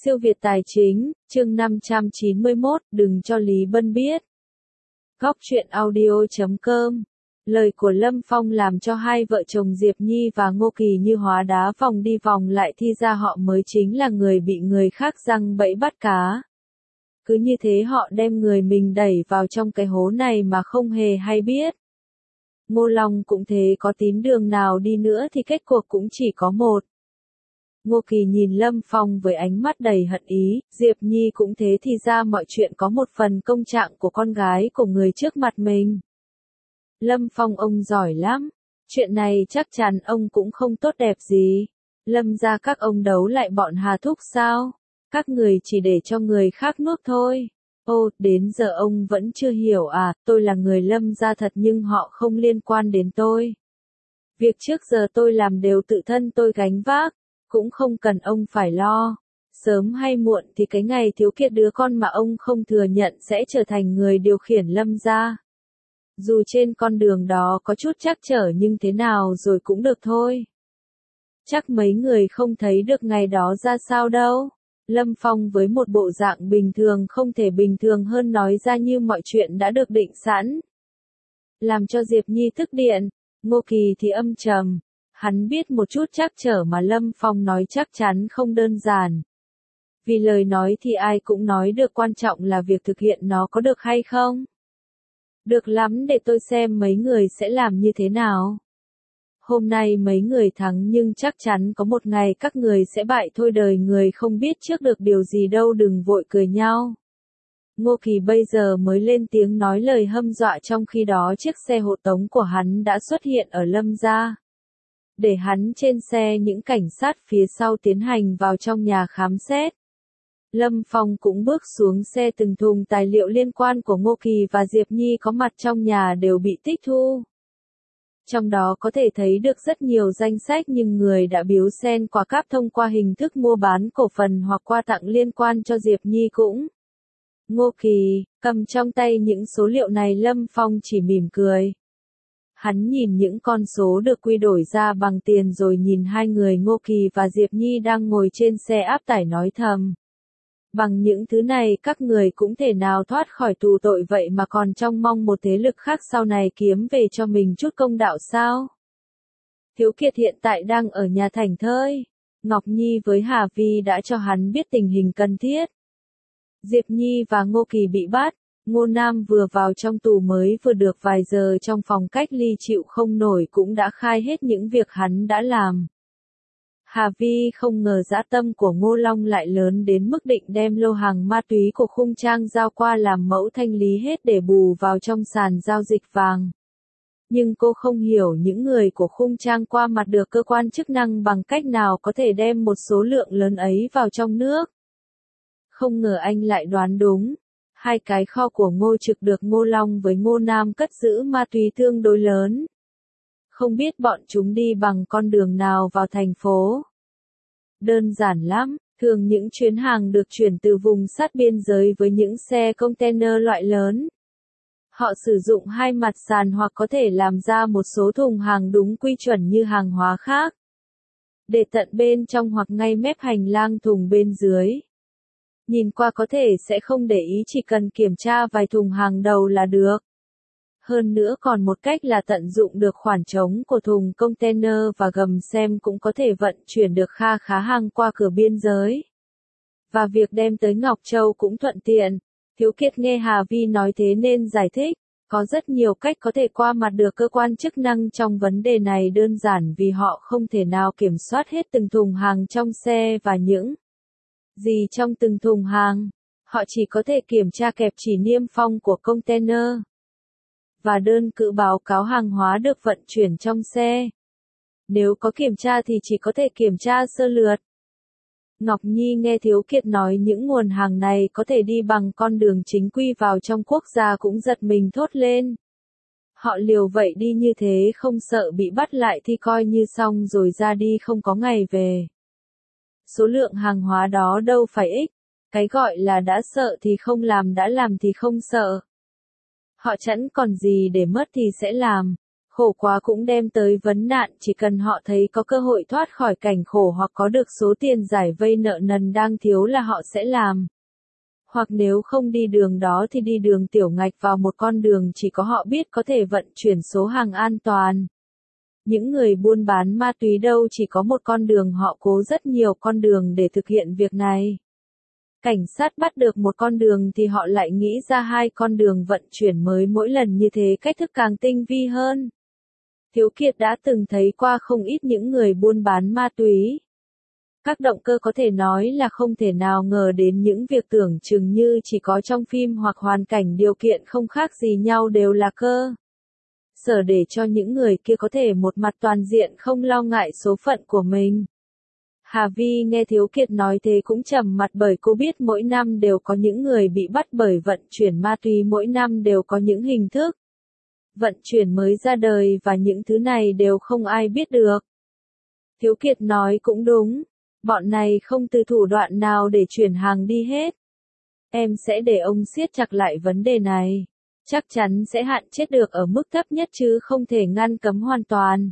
Siêu Việt Tài Chính, chương 591, đừng cho Lý Bân biết. Góc truyện audio.com. Lời của Lâm Phong làm cho hai vợ chồng Diệp Nhi và Ngô Kỳ như hóa đá vòng đi vòng lại, thì ra họ mới chính là người bị người khác giăng bẫy bắt cá. Cứ như thế họ đem người mình đẩy vào trong cái hố này mà không hề hay biết. Ngô Long cũng thế, có tín đường nào đi nữa thì kết cuộc cũng chỉ có một. Ngô Kỳ nhìn Lâm Phong với ánh mắt đầy hận ý, Diệp Nhi cũng thế, thì ra mọi chuyện có một phần công trạng của con gái của người trước mặt mình. Lâm Phong ông giỏi lắm, chuyện này chắc chắn ông cũng không tốt đẹp gì. Lâm gia các ông đấu lại bọn Hà Thúc sao? Các người chỉ để cho người khác nuốt thôi. Ô, đến giờ ông vẫn chưa hiểu à, tôi là người Lâm gia thật nhưng họ không liên quan đến tôi. Việc trước giờ tôi làm đều tự thân tôi gánh vác, cũng không cần ông phải lo. Sớm hay muộn thì cái ngày Thiếu Kiệt đứa con mà ông không thừa nhận sẽ trở thành người điều khiển Lâm gia. Dù trên con đường đó có chút trắc trở nhưng thế nào rồi cũng được thôi. Chắc mấy người không thấy được ngày đó ra sao đâu. Lâm Phong với một bộ dạng bình thường không thể bình thường hơn nói ra như mọi chuyện đã được định sẵn. Làm cho Diệp Nhi tức điện, Ngô Kỳ thì âm trầm. Hắn biết một chút trắc trở mà Lâm Phong nói chắc chắn không đơn giản. Vì lời nói thì ai cũng nói được, quan trọng là việc thực hiện nó có được hay không. Được lắm, để tôi xem mấy người sẽ làm như thế nào. Hôm nay mấy người thắng nhưng chắc chắn có một ngày các người sẽ bại thôi, đời người không biết trước được điều gì đâu, đừng vội cười nhau. Ngô Kỳ bây giờ mới lên tiếng nói lời hâm dọa, trong khi đó chiếc xe hộ tống của hắn đã xuất hiện ở Lâm gia. Để hắn trên xe, những cảnh sát phía sau tiến hành vào trong nhà khám xét. Lâm Phong cũng bước xuống xe, từng thùng tài liệu liên quan của Ngô Kỳ và Diệp Nhi có mặt trong nhà đều bị tích thu. Trong đó có thể thấy được rất nhiều danh sách nhưng người đã biếu sen quà cáp thông qua hình thức mua bán cổ phần hoặc quà tặng liên quan cho Diệp Nhi cũng. Ngô Kỳ cầm trong tay những số liệu này, Lâm Phong chỉ mỉm cười. Hắn nhìn những con số được quy đổi ra bằng tiền rồi nhìn hai người Ngô Kỳ và Diệp Nhi đang ngồi trên xe áp tải nói thầm. Bằng những thứ này các người cũng thể nào thoát khỏi tù tội vậy mà còn trông mong một thế lực khác sau này kiếm về cho mình chút công đạo sao? Thiếu Kiệt hiện tại đang ở nhà thảnh thơi. Ngọc Nhi với Hà Vi đã cho hắn biết tình hình cần thiết. Diệp Nhi và Ngô Kỳ bị bắt. Ngô Nam vừa vào trong tù mới vừa được vài giờ trong phòng cách ly chịu không nổi cũng đã khai hết những việc hắn đã làm. Hà Vi không ngờ dã tâm của Ngô Long lại lớn đến mức định đem lô hàng ma túy của Khung Trang giao qua làm mẫu thanh lý hết để bù vào trong sàn giao dịch vàng. Nhưng cô không hiểu những người của Khung Trang qua mặt được cơ quan chức năng bằng cách nào có thể đem một số lượng lớn ấy vào trong nước. Không ngờ anh lại đoán đúng. Hai cái kho của Ngô Trực được Ngô Long với Ngô Nam cất giữ ma túy tương đối lớn. Không biết bọn chúng đi bằng con đường nào vào thành phố. Đơn giản lắm, thường những chuyến hàng được chuyển từ vùng sát biên giới với những xe container loại lớn. Họ sử dụng hai mặt sàn hoặc có thể làm ra một số thùng hàng đúng quy chuẩn như hàng hóa khác. Để tận bên trong hoặc ngay mép hành lang thùng bên dưới. Nhìn qua có thể sẽ không để ý, chỉ cần kiểm tra vài thùng hàng đầu là được. Hơn nữa còn một cách là tận dụng được khoảng trống của thùng container và gầm xem cũng có thể vận chuyển được kha khá hàng qua cửa biên giới. Và việc đem tới Ngọc Châu cũng thuận tiện. Thiếu Kiệt nghe Hà Vi nói thế nên giải thích, có rất nhiều cách có thể qua mặt được cơ quan chức năng trong vấn đề này, đơn giản vì họ không thể nào kiểm soát hết từng thùng hàng trong xe và những gì trong từng thùng hàng. Họ chỉ có thể kiểm tra kẹp chỉ niêm phong của container và đơn cự báo cáo hàng hóa được vận chuyển trong xe. Nếu có kiểm tra thì chỉ có thể kiểm tra sơ lược. Ngọc Nhi nghe Thiếu Kiệt nói những nguồn hàng này có thể đi bằng con đường chính quy vào trong quốc gia cũng giật mình thốt lên. Họ liều vậy đi như thế không sợ bị bắt lại thì coi như xong rồi ra đi không có ngày về. Số lượng hàng hóa đó đâu phải ít. Cái gọi là đã sợ thì không làm, đã làm thì không sợ. Họ chẳng còn gì để mất thì sẽ làm. Khổ quá cũng đem tới vấn nạn, chỉ cần họ thấy có cơ hội thoát khỏi cảnh khổ hoặc có được số tiền giải vây nợ nần đang thiếu là họ sẽ làm. Hoặc nếu không đi đường đó thì đi đường tiểu ngạch vào một con đường chỉ có họ biết có thể vận chuyển số hàng an toàn. Những người buôn bán ma túy đâu chỉ có một con đường, họ cố rất nhiều con đường để thực hiện việc này. Cảnh sát bắt được một con đường thì họ lại nghĩ ra 2 con đường vận chuyển mới, mỗi lần như thế cách thức càng tinh vi hơn. Thiếu Kiệt đã từng thấy qua không ít những người buôn bán ma túy. Các động cơ có thể nói là không thể nào ngờ đến những việc tưởng chừng như chỉ có trong phim hoặc hoàn cảnh điều kiện không khác gì nhau đều là cơ sở để cho những người kia có thể một mặt toàn diện không lo ngại số phận của mình. Hà Vi nghe Thiếu Kiệt nói thế cũng trầm mặt, bởi cô biết mỗi năm đều có những người bị bắt bởi vận chuyển ma túy, mỗi năm đều có những hình thức vận chuyển mới ra đời và những thứ này đều không ai biết được. Thiếu Kiệt nói cũng đúng, bọn này không từ thủ đoạn nào để chuyển hàng đi hết. Em sẽ để ông siết chặt lại vấn đề này. Chắc chắn sẽ hạn chế được ở mức thấp nhất chứ không thể ngăn cấm hoàn toàn.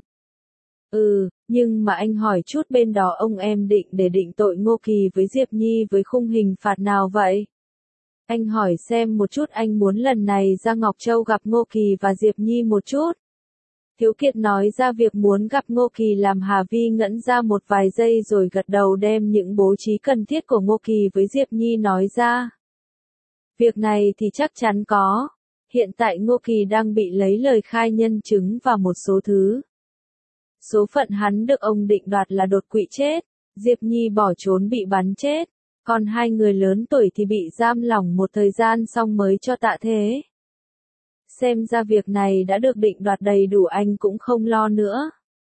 Nhưng mà anh hỏi chút, bên đó ông em định để định tội Ngô Kỳ với Diệp Nhi với khung hình phạt nào vậy? Anh hỏi xem một chút, anh muốn lần này ra Ngọc Châu gặp Ngô Kỳ và Diệp Nhi một chút. Thiếu Kiệt nói ra việc muốn gặp Ngô Kỳ làm Hà Vi ngẩn ra một vài giây rồi gật đầu, đem những bố trí cần thiết của Ngô Kỳ với Diệp Nhi nói ra. Việc này thì chắc chắn có. Hiện tại Ngô Kỳ đang bị lấy lời khai nhân chứng và một số thứ. Số phận hắn được ông định đoạt là đột quỵ chết, Diệp Nhi bỏ trốn bị bắn chết, còn 2 người lớn tuổi thì bị giam lỏng một thời gian xong mới cho tạ thế. Xem ra việc này đã được định đoạt đầy đủ, anh cũng không lo nữa.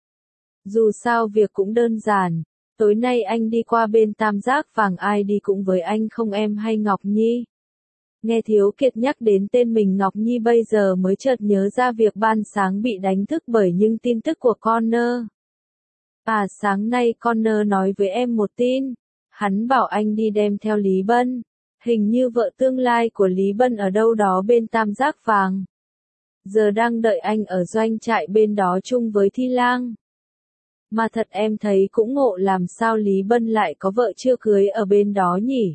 Dù sao việc cũng đơn giản, tối nay anh đi qua bên Tam Giác Vàng, ai đi cũng với anh không, em hay Ngọc Nhi? Nghe Thiếu Kiệt nhắc đến tên mình, Ngọc Nhi bây giờ mới chợt nhớ ra việc ban sáng bị đánh thức bởi những tin tức của Connor. Sáng nay Connor nói với em một tin. Hắn bảo anh đi đem theo Lý Bân. Hình như vợ tương lai của Lý Bân ở đâu đó bên Tam Giác Vàng. Giờ đang đợi anh ở doanh trại bên đó chung với Thi Lang. Mà thật em thấy cũng ngộ, làm sao Lý Bân lại có vợ chưa cưới ở bên đó nhỉ?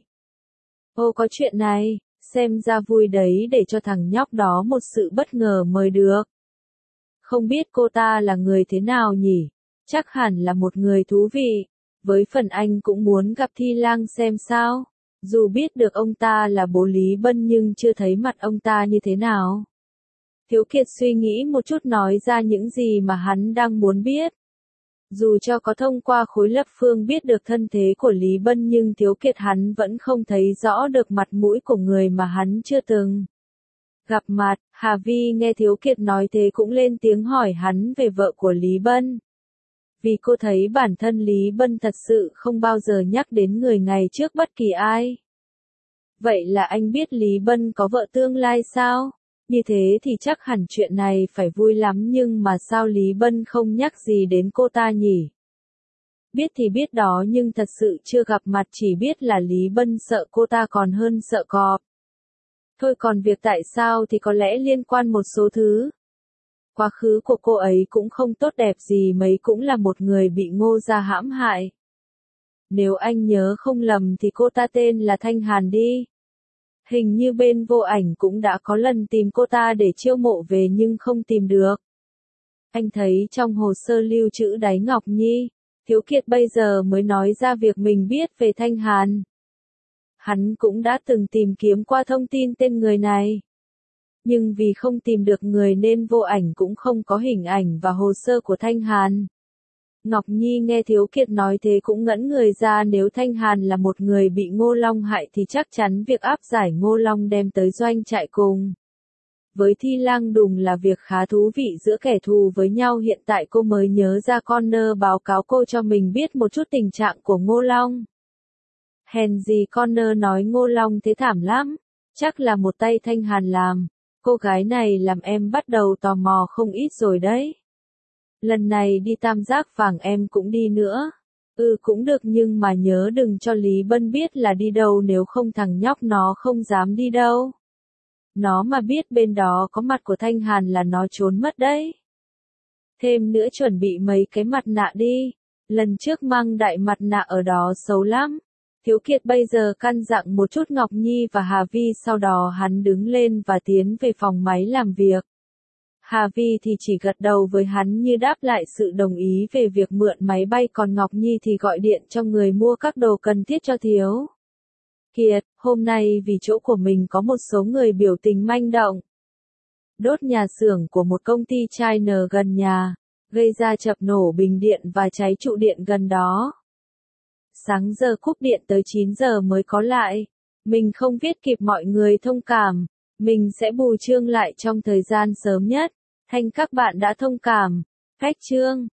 Có chuyện này. Xem ra vui đấy, để cho thằng nhóc đó một sự bất ngờ mới được. Không biết cô ta là người thế nào nhỉ? Chắc hẳn là một người thú vị. Với phần anh cũng muốn gặp Thi Lang xem sao. Dù biết được ông ta là bố Lý Bân nhưng chưa thấy mặt ông ta như thế nào. Thiếu Kiệt suy nghĩ một chút nói ra những gì mà hắn đang muốn biết. Dù cho có thông qua Khối Lập Phương biết được thân thế của Lý Bân nhưng Thiếu Kiệt hắn vẫn không thấy rõ được mặt mũi của người mà hắn chưa từng gặp mặt. Hà Vi nghe Thiếu Kiệt nói thế cũng lên tiếng hỏi hắn về vợ của Lý Bân. Vì cô thấy bản thân Lý Bân thật sự không bao giờ nhắc đến người ngày trước bất kỳ ai. Vậy là anh biết Lý Bân có vợ tương lai sao? Như thế thì chắc hẳn chuyện này phải vui lắm, nhưng mà sao Lý Bân không nhắc gì đến cô ta nhỉ? Biết thì biết đó nhưng thật sự chưa gặp mặt, chỉ biết là Lý Bân sợ cô ta còn hơn sợ cọp. Thôi còn việc tại sao thì có lẽ liên quan một số thứ. Quá khứ của cô ấy cũng không tốt đẹp gì mấy, cũng là một người bị Ngô gia hãm hại. Nếu anh nhớ không lầm thì cô ta tên là Thanh Hàn đi. Hình như bên Vô Ảnh cũng đã có lần tìm cô ta để chiêu mộ về nhưng không tìm được. Anh thấy trong hồ sơ lưu trữ đáy Ngọc Nhi, Thiếu Kiệt bây giờ mới nói ra việc mình biết về Thanh Hàn. Hắn cũng đã từng tìm kiếm qua thông tin tên người này. Nhưng vì không tìm được người nên Vô Ảnh cũng không có hình ảnh và hồ sơ của Thanh Hàn. Ngọc Nhi nghe Thiếu Kiệt nói thế cũng ngẩn người ra, nếu Thanh Hàn là một người bị Ngô Long hại thì chắc chắn việc áp giải Ngô Long đem tới doanh trại cùng với Thi Lang Đùng là việc khá thú vị giữa kẻ thù với nhau. Hiện tại cô mới nhớ ra Connor báo cáo cô cho mình biết một chút tình trạng của Ngô Long. Hèn gì Connor nói Ngô Long thế thảm lắm, chắc là một tay Thanh Hàn làm. Cô gái này làm em bắt đầu tò mò không ít rồi đấy. Lần này đi Tam Giác Vàng em cũng đi nữa. Cũng được, nhưng mà nhớ đừng cho Lý Bân biết là đi đâu, nếu không thằng nhóc nó không dám đi đâu. Nó mà biết bên đó có mặt của Thanh Hàn là nó trốn mất đấy. Thêm nữa chuẩn bị mấy cái mặt nạ đi. Lần trước mang đại mặt nạ ở đó xấu lắm. Thiếu Kiệt bây giờ căn dặn một chút Ngọc Nhi và Hà Vi, sau đó hắn đứng lên và tiến về phòng máy làm việc. Hà Vi thì chỉ gật đầu với hắn như đáp lại sự đồng ý về việc mượn máy bay, còn Ngọc Nhi thì gọi điện cho người mua các đồ cần thiết cho Thiếu Kiệt. Hôm nay vì chỗ của mình có một số người biểu tình manh động, đốt nhà xưởng của một công ty China gần nhà, gây ra chập nổ bình điện và cháy trụ điện gần đó. Sáng giờ cúp điện tới 9 giờ mới có lại. Mình không viết kịp, mọi người thông cảm. Mình sẽ bù trương lại trong thời gian sớm nhất. Thanh các bạn đã thông cảm. Khách trương.